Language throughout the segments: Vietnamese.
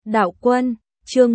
Đạo Quân, chương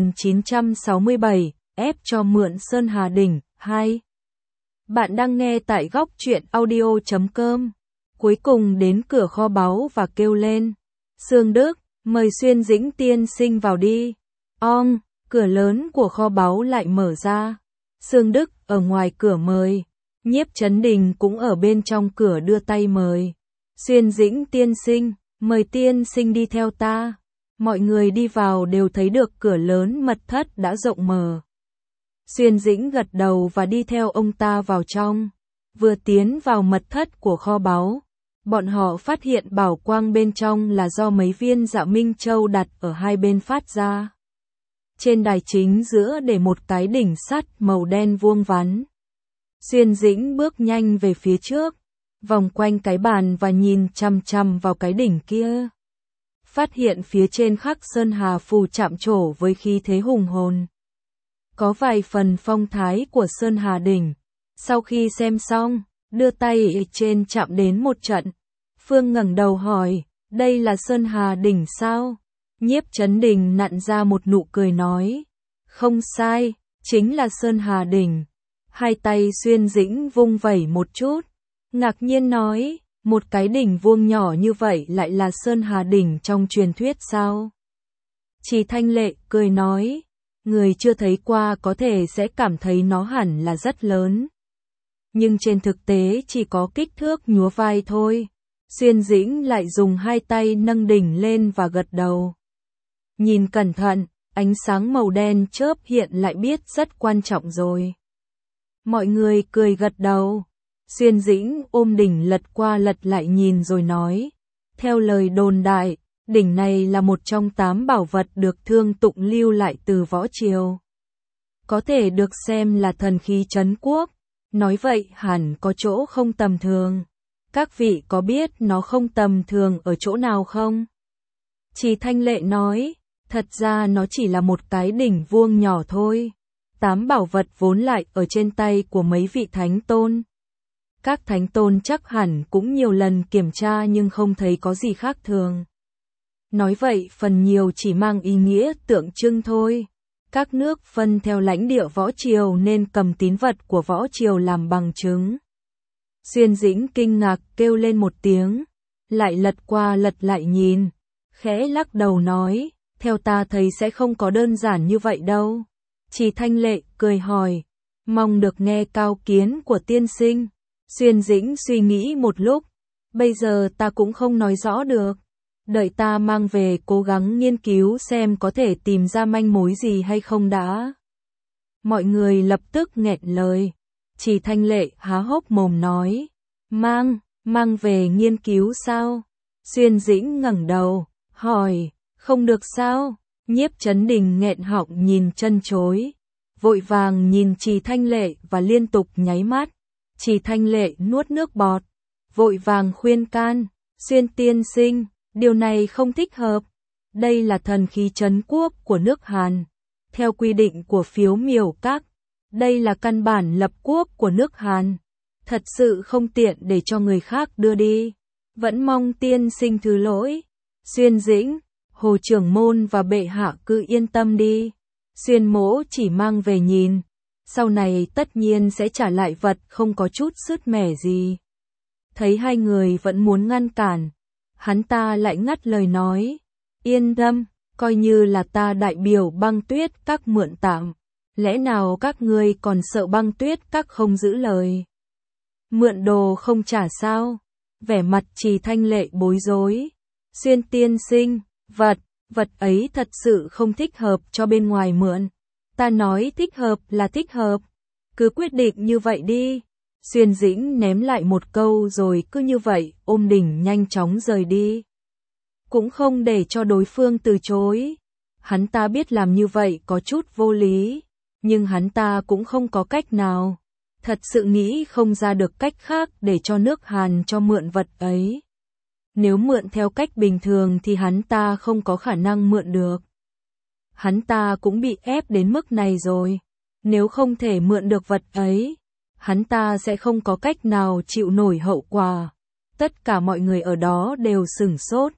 1967, ép cho mượn Sơn Hà Đỉnh, 2. Bạn đang nghe tại góc truyện audio.com. Cuối cùng đến cửa kho báu và kêu lên. Sương Đức, mời Xuyên Dĩnh tiên sinh vào đi. Cửa lớn của kho báu lại mở ra. Sương Đức ở ngoài cửa mời. Nhiếp Chấn Đình cũng ở bên trong cửa đưa tay mời. Xuyên Dĩnh tiên sinh, mời tiên sinh đi theo ta. Mọi người đi vào đều thấy được cửa lớn mật thất đã rộng mở. Xuyên Dĩnh gật đầu và đi theo ông ta vào trong. Vừa tiến vào mật thất của kho báu, bọn họ phát hiện bảo quang bên trong là do mấy viên Dạ Minh Châu đặt ở hai bên phát ra. Trên đài chính giữa để một cái đỉnh sắt màu đen vuông vắn. Xuyên Dĩnh bước nhanh về phía trước, vòng quanh cái bàn và nhìn chằm chằm vào cái đỉnh kia. Phát hiện phía trên khắc Sơn Hà phù chạm trổ với khí thế hùng hồn. Có vài phần phong thái của Sơn Hà đỉnh. Sau khi xem xong, đưa tay trên chạm đến một trận. Phương ngẩng đầu hỏi, đây là Sơn Hà đỉnh sao? Nhiếp Chấn Đình nặn ra một nụ cười nói, không sai, chính là Sơn Hà đỉnh. Hai tay Xuyên Dĩnh vung vẩy một chút, ngạc nhiên nói, một cái đỉnh vuông nhỏ như vậy lại là Sơn Hà đỉnh trong truyền thuyết sao? Chỉ Thanh Lệ cười nói, người chưa thấy qua có thể sẽ cảm thấy nó hẳn là rất lớn. Nhưng trên thực tế chỉ có kích thước nhúa vai thôi. Xuyên Dĩnh lại dùng hai tay nâng đỉnh lên và gật đầu. Nhìn cẩn thận, ánh sáng màu đen chớp hiện lại biết rất quan trọng rồi. Mọi người cười gật đầu. Xuyên Dĩnh ôm đỉnh lật qua lật lại nhìn rồi nói. Theo lời đồn đại, đỉnh này là một trong 8 bảo vật được Thương Tụng lưu lại từ võ triều. Có thể được xem là thần khí trấn quốc. Nói vậy hẳn có chỗ không tầm thường. Các vị có biết nó không tầm thường ở chỗ nào không? Chỉ Thanh Lệ nói, thật ra nó chỉ là một cái đỉnh vuông nhỏ thôi. 8 bảo vật vốn lại ở trên tay của mấy vị thánh tôn. Các thánh tôn chắc hẳn cũng nhiều lần kiểm tra nhưng không thấy có gì khác thường. Nói vậy phần nhiều chỉ mang ý nghĩa tượng trưng thôi. Các nước phân theo lãnh địa võ triều nên cầm tín vật của võ triều làm bằng chứng. Xuyên Dĩnh kinh ngạc kêu lên một tiếng, lại lật qua lật lại nhìn, khẽ lắc đầu nói, theo ta thấy sẽ không có đơn giản như vậy đâu. Chỉ Thanh Lệ cười hỏi, mong được nghe cao kiến của tiên sinh. Xuyên Dĩnh suy nghĩ một lúc, bây giờ ta cũng không nói rõ được. Đợi ta mang về cố gắng nghiên cứu xem có thể tìm ra manh mối gì hay không đã. Mọi người lập tức nghẹn lời. Chỉ Thanh Lệ há hốc mồm nói, mang về nghiên cứu sao? Xuyên Dĩnh ngẩng đầu, hỏi, không được sao? Nhiếp Chấn Đình nghẹn họng nhìn chân chối, vội vàng nhìn Chỉ Thanh Lệ và liên tục nháy mắt. Chỉ Thanh Lệ nuốt nước bọt, vội vàng khuyên can, Xuyên tiên sinh, điều này không thích hợp. Đây là thần khí trấn quốc của nước Hàn. Theo quy định của phiếu miểu các, đây là căn bản lập quốc của nước Hàn. Thật sự không tiện để cho người khác đưa đi. Vẫn mong tiên sinh thứ lỗi. Xuyên Dĩnh, Hồ trưởng môn và bệ hạ cứ yên tâm đi. Xuyên mỗ chỉ mang về nhìn. Sau này tất nhiên sẽ trả lại vật không có chút sứt mẻ gì. Thấy hai người vẫn muốn ngăn cản, hắn ta lại ngắt lời nói, yên tâm, coi như là ta đại biểu Băng Tuyết các mượn tạm. Lẽ nào các ngươi còn sợ Băng Tuyết các không giữ lời? Mượn đồ không trả sao? Vẻ mặt Chỉ Thanh Lệ bối rối. Xuyên tiên sinh, vật ấy thật sự không thích hợp cho bên ngoài mượn. Ta nói thích hợp là thích hợp. Cứ quyết định như vậy đi. Xuyên Dĩnh ném lại một câu rồi cứ như vậy ôm đỉnh nhanh chóng rời đi. Cũng không để cho đối phương từ chối. Hắn ta biết làm như vậy có chút vô lý. Nhưng hắn ta cũng không có cách nào. Thật sự nghĩ không ra được cách khác để cho nước Hàn cho mượn vật ấy. Nếu mượn theo cách bình thường thì hắn ta không có khả năng mượn được. Hắn ta cũng bị ép đến mức này rồi. Nếu không thể mượn được vật ấy, hắn ta sẽ không có cách nào chịu nổi hậu quả. Tất cả mọi người ở đó đều sửng sốt.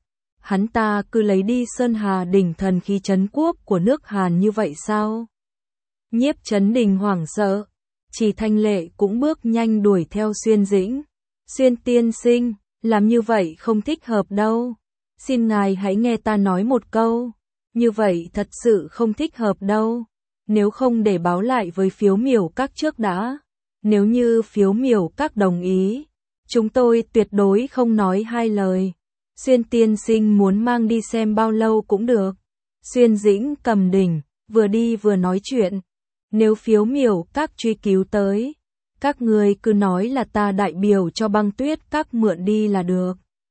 Hắn ta cứ lấy đi Sơn Hà Đỉnh thần khí trấn quốc của nước Hàn như vậy sao? Nhiếp Chấn Đình hoảng sợ, Trì Thanh Lệ cũng bước nhanh đuổi theo Xuyên Dĩnh. Xuyên tiên sinh, làm như vậy không thích hợp đâu. Xin ngài hãy nghe ta nói một câu. Như vậy thật sự không thích hợp đâu. Nếu không để báo lại với Phiếu Miểu Các trước đã. Nếu như Phiếu Miểu Các đồng ý, chúng tôi tuyệt đối không nói hai lời. Xuyên tiên sinh muốn mang đi xem bao lâu cũng được. Xuyên Dĩnh cầm đỉnh, vừa đi vừa nói chuyện. Nếu Phiếu Miểu Các truy cứu tới, các người cứ nói là ta đại biểu cho Băng Tuyết Các mượn đi là được.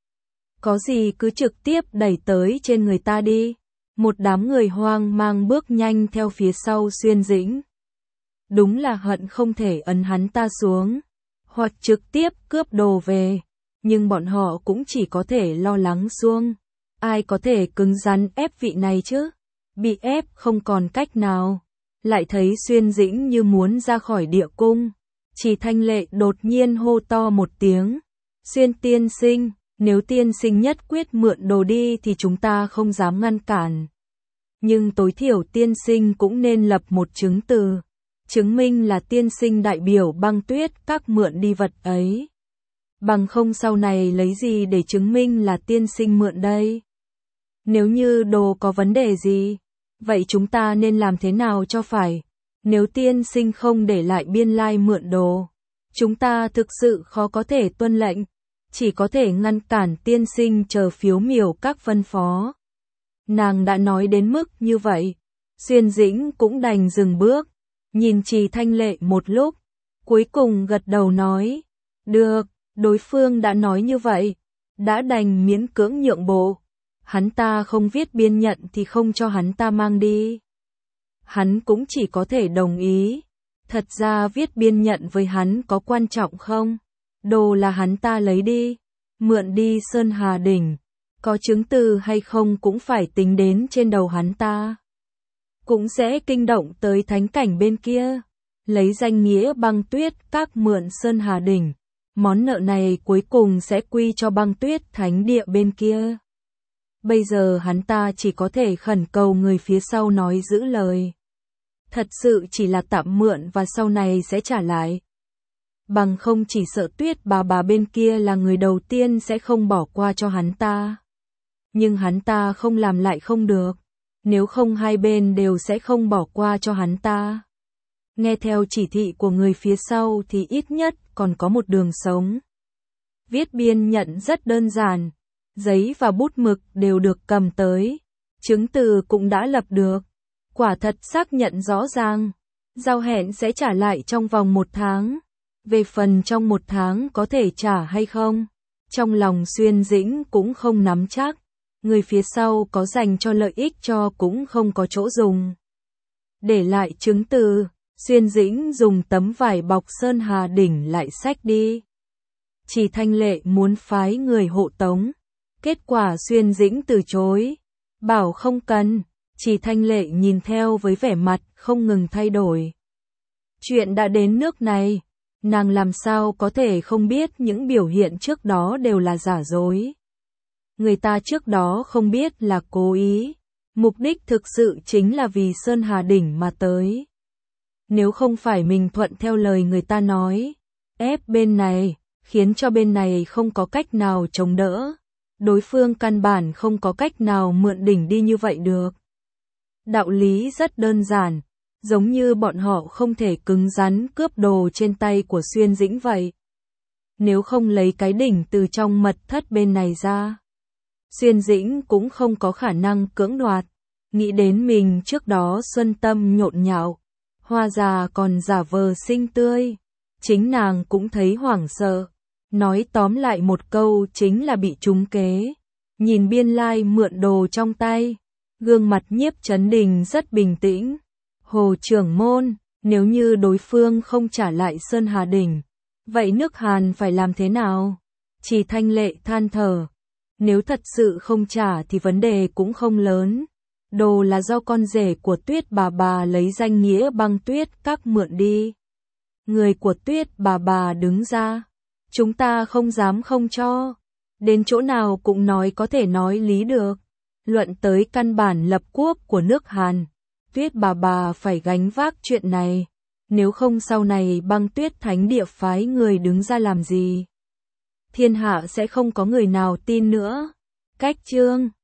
Có gì cứ trực tiếp đẩy tới trên người ta đi. Một đám người hoang mang bước nhanh theo phía sau Xuyên Dĩnh. Đúng là hận không thể ấn hắn ta xuống, hoặc trực tiếp cướp đồ về. Nhưng bọn họ cũng chỉ có thể lo lắng xuông. Ai có thể cứng rắn ép vị này chứ? Bị ép không còn cách nào. Lại thấy Xuyên Dĩnh như muốn ra khỏi địa cung. Trì Thanh Lệ đột nhiên hô to một tiếng. Xuyên tiên sinh, nếu tiên sinh nhất quyết mượn đồ đi thì chúng ta không dám ngăn cản. Nhưng tối thiểu tiên sinh cũng nên lập một chứng từ. Chứng minh là tiên sinh đại biểu Băng Tuyết Các mượn đi vật ấy. Bằng không sau này lấy gì để chứng minh là tiên sinh mượn đây? Nếu như đồ có vấn đề gì, vậy chúng ta nên làm thế nào cho phải? Nếu tiên sinh không để lại biên lai mượn đồ, chúng ta thực sự khó có thể tuân lệnh, chỉ có thể ngăn cản tiên sinh chờ Phiếu Miểu Các phân phó. Nàng đã nói đến mức như vậy, Xuyên Dĩnh cũng đành dừng bước, nhìn Trì Thanh Lệ một lúc, cuối cùng gật đầu nói, được, đối phương đã nói như vậy, đã đành miễn cưỡng nhượng bộ. Hắn ta không viết biên nhận thì không cho hắn ta mang đi. Hắn cũng chỉ có thể đồng ý. Thật ra viết biên nhận với hắn có quan trọng không? Đồ là hắn ta lấy đi, mượn đi Sơn Hà Đỉnh, có chứng từ hay không cũng phải tính đến trên đầu hắn ta. Cũng sẽ kinh động tới thánh cảnh bên kia, lấy danh nghĩa Băng Tuyết Các mượn Sơn Hà Đỉnh. Món nợ này cuối cùng sẽ quy cho Băng Tuyết Thánh Địa bên kia. Bây giờ hắn ta chỉ có thể khẩn cầu người phía sau nói giữ lời. Thật sự chỉ là tạm mượn và sau này sẽ trả lại. Bằng không chỉ sợ Tuyết bà bên kia là người đầu tiên sẽ không bỏ qua cho hắn ta. Nhưng hắn ta không làm lại không được. Nếu không hai bên đều sẽ không bỏ qua cho hắn ta. Nghe theo chỉ thị của người phía sau thì ít nhất còn có một đường sống. Viết biên nhận rất đơn giản. Giấy và bút mực đều được cầm tới. Chứng từ cũng đã lập được. Quả thật xác nhận rõ ràng. Giao hẹn sẽ trả lại trong vòng 1 tháng. Về phần trong 1 tháng có thể trả hay không, trong lòng Xuyên Dĩnh cũng không nắm chắc. Người phía sau có dành cho lợi ích cho cũng không có chỗ dùng. Để lại chứng từ, Xuyên Dĩnh dùng tấm vải bọc Sơn Hà Đỉnh lại xách đi. Trì Thanh Lệ muốn phái người hộ tống. Kết quả Xuyên Dĩnh từ chối. Bảo không cần. Trì Thanh Lệ nhìn theo với vẻ mặt không ngừng thay đổi. Chuyện đã đến nước này, nàng làm sao có thể không biết những biểu hiện trước đó đều là giả dối. Người ta trước đó không biết là cố ý. Mục đích thực sự chính là vì Sơn Hà Đỉnh mà tới. Nếu không phải mình thuận theo lời người ta nói, ép bên này, khiến cho bên này không có cách nào chống đỡ. Đối phương căn bản không có cách nào mượn đỉnh đi như vậy được. Đạo lý rất đơn giản, giống như bọn họ không thể cứng rắn cướp đồ trên tay của Xuyên Dĩnh vậy. Nếu không lấy cái đỉnh từ trong mật thất bên này ra, Xuyên Dĩnh cũng không có khả năng cưỡng đoạt. Nghĩ đến mình trước đó xuân tâm nhộn nhạo, hoa già còn giả vờ xinh tươi, chính nàng cũng thấy hoảng sợ. Nói tóm lại một câu chính là bị trúng kế. Nhìn biên lai mượn đồ trong tay, gương mặt Nhiếp Chấn Đình rất bình tĩnh. Hồ trưởng môn, nếu như đối phương không trả lại Sơn Hà Đỉnh, vậy nước Hàn phải làm thế nào? Trì Thanh Lệ than thở. Nếu thật sự không trả thì vấn đề cũng không lớn. Đồ là do con rể của Tuyết bà lấy danh nghĩa Băng Tuyết Các mượn đi. Người của Tuyết bà đứng ra. Chúng ta không dám không cho. Đến chỗ nào cũng nói có thể nói lý được. Luận tới căn bản lập quốc của nước Hàn. Tuyết bà phải gánh vác chuyện này. Nếu không sau này Băng Tuyết Thánh Địa phái người đứng ra làm gì? Thiên hạ sẽ không có người nào tin nữa. Cách chương